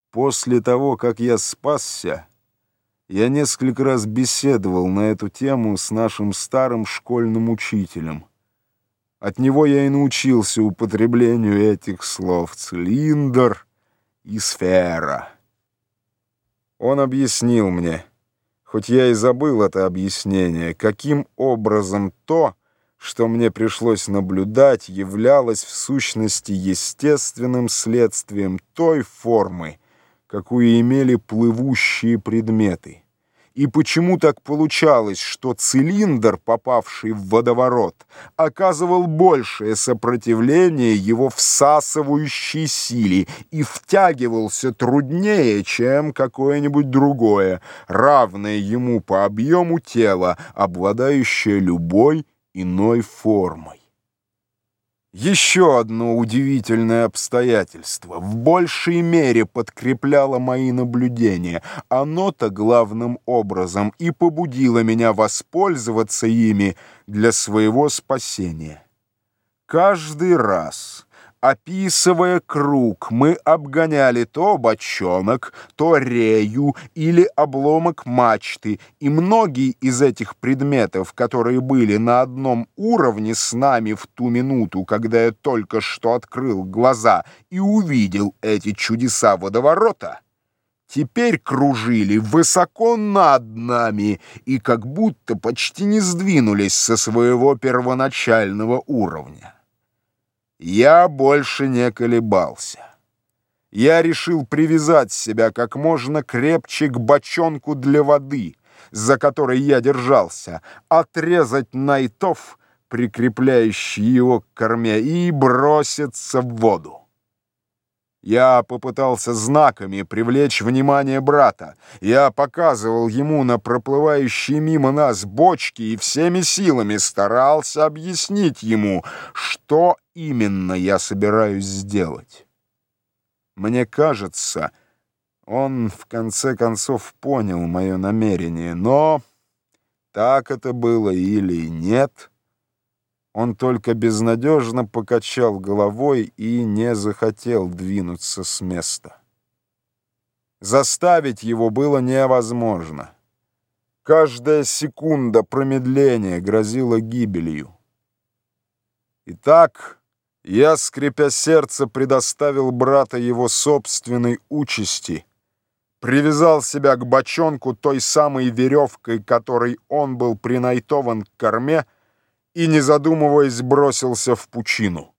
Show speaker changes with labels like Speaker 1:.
Speaker 1: После того, как я спасся, я несколько раз беседовал на эту тему с нашим старым школьным учителем. От него я и научился употреблению этих слов «цилиндр» и «сфера». Он объяснил мне, хоть я и забыл это объяснение, каким образом то, что мне пришлось наблюдать, являлось в сущности естественным следствием той формы, какую имели плывущие предметы. И почему так получалось, что цилиндр, попавший в водоворот, оказывал большее сопротивление его всасывающей силе и втягивался труднее, чем какое-нибудь другое, равное ему по объему тело, обладающее любой иной формой. Еще одно удивительное обстоятельство в большей мере подкрепляло мои наблюдения. Оно-то главным образом и побудило меня воспользоваться ими для своего спасения. Каждый раз, описывая круг, мы обгоняли то бочонок, то рею или обломок мачты, и многие из этих предметов, которые были на одном уровне с нами в ту минуту, когда я только что открыл глаза и увидел эти чудеса водоворота, теперь кружили высоко над нами и как будто почти не сдвинулись со своего первоначального уровня. Я больше не колебался. Я решил привязать себя как можно крепче к бочонку для воды, за который я держался, отрезать найтов, прикрепляющий его к корме, и броситься в воду. Я попытался знаками привлечь внимание брата. Я показывал ему на проплывающие мимо нас бочки и всеми силами старался объяснить ему, что именно я собираюсь сделать. Мне кажется, он в конце концов понял мое намерение, но так это было или нет, он только безнадежно покачал головой и не захотел двинуться с места. Заставить его было невозможно. Каждая секунда промедления грозила гибелью. Итак, я, скрипя сердце, предоставил брата его собственной участи, привязал себя к бочонку той самой веревкой, которой он был принайтован к корме, и, не задумываясь, бросился в пучину.